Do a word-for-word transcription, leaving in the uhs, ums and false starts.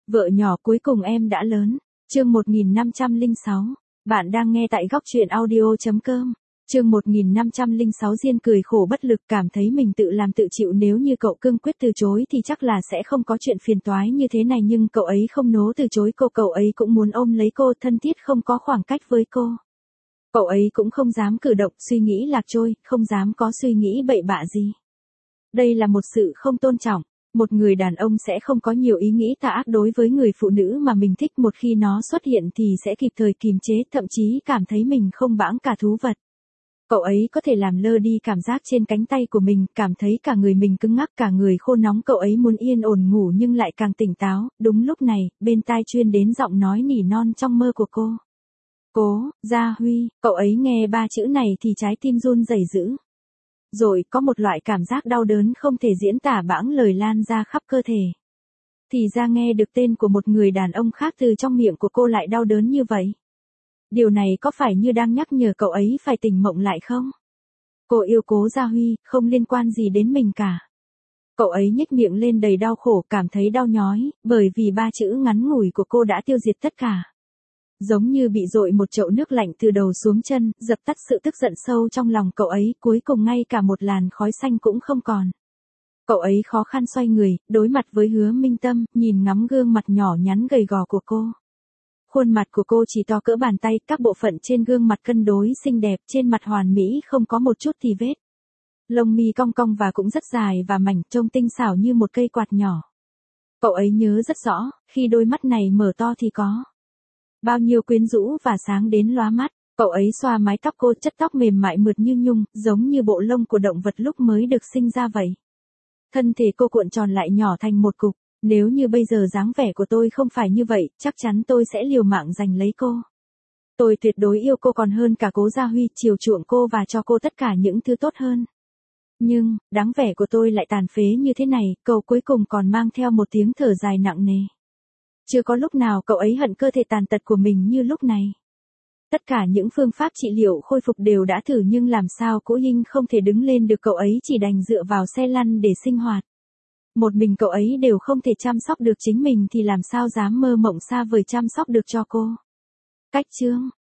Vợ nhỏ cuối cùng em đã lớn. Chương một nghìn năm trăm lẻ sáu. Bạn đang nghe tại góc truyện audio.com. Chương một nghìn năm trăm lẻ sáu. Diên cười khổ bất lực, cảm thấy mình tự làm tự chịu, nếu như cậu cương quyết từ chối thì chắc là sẽ không có chuyện phiền toái như thế này, nhưng cậu ấy không nố từ chối cô, cậu ấy cũng muốn ôm lấy cô, thân thiết không có khoảng cách với cô. Cậu ấy cũng không dám cử động, suy nghĩ lạc trôi, không dám có suy nghĩ bậy bạ gì. Đây là một sự không tôn trọng. Một người đàn ông sẽ không có nhiều ý nghĩ tà ác đối với người phụ nữ mà mình thích, một khi nó xuất hiện thì sẽ kịp thời kìm chế, thậm chí cảm thấy mình không bãng cả thú vật. Cậu ấy có thể làm lơ đi cảm giác trên cánh tay của mình, cảm thấy cả người mình cứng ngắc, cả người khô nóng, cậu ấy muốn yên ổn ngủ nhưng lại càng tỉnh táo. Đúng lúc này, bên tai truyền đến giọng nói nỉ non trong mơ của cô. Cố, Gia Huy, cậu ấy nghe ba chữ này thì trái tim run rẩy dữ. Rồi có một loại cảm giác đau đớn không thể diễn tả bãng lời lan ra khắp cơ thể. Thì ra nghe được tên của một người đàn ông khác từ trong miệng của cô lại đau đớn như vậy. Điều này có phải như đang nhắc nhở cậu ấy phải tỉnh mộng lại không? Cô yêu Cố Gia Huy, không liên quan gì đến mình cả. Cậu ấy nhếch miệng lên đầy đau khổ, cảm thấy đau nhói, bởi vì ba chữ ngắn ngủi của cô đã tiêu diệt tất cả. Giống như bị dội một chậu nước lạnh từ đầu xuống chân, dập tắt sự tức giận sâu trong lòng cậu ấy, cuối cùng ngay cả một làn khói xanh cũng không còn. Cậu ấy khó khăn xoay người, đối mặt với Hứa Minh Tâm, nhìn ngắm gương mặt nhỏ nhắn gầy gò của cô. Khuôn mặt của cô chỉ to cỡ bàn tay, các bộ phận trên gương mặt cân đối xinh đẹp, trên mặt hoàn mỹ không có một chút tì vết. Lông mi cong cong và cũng rất dài và mảnh, trông tinh xảo như một cây quạt nhỏ. Cậu ấy nhớ rất rõ, khi đôi mắt này mở to thì có bao nhiêu quyến rũ và sáng đến lóa mắt. Cậu ấy xoa mái tóc cô, chất tóc mềm mại mượt như nhung, giống như bộ lông của động vật lúc mới được sinh ra vậy. Thân thể cô cuộn tròn lại nhỏ thành một cục. Nếu như bây giờ dáng vẻ của tôi không phải như vậy, chắc chắn tôi sẽ liều mạng giành lấy cô. Tôi tuyệt đối yêu cô còn hơn cả Cố Gia Huy, chiều chuộng cô và cho cô tất cả những thứ tốt hơn. Nhưng, dáng vẻ của tôi lại tàn phế như thế này, câu cuối cùng còn mang theo một tiếng thở dài nặng nề. Chưa có lúc nào cậu ấy hận cơ thể tàn tật của mình như lúc này. Tất cả những phương pháp trị liệu khôi phục đều đã thử nhưng làm sao Cố Hinh không thể đứng lên được, cậu ấy chỉ đành dựa vào xe lăn để sinh hoạt. Một mình cậu ấy đều không thể chăm sóc được chính mình thì làm sao dám mơ mộng xa vời chăm sóc được cho cô. Cách chương,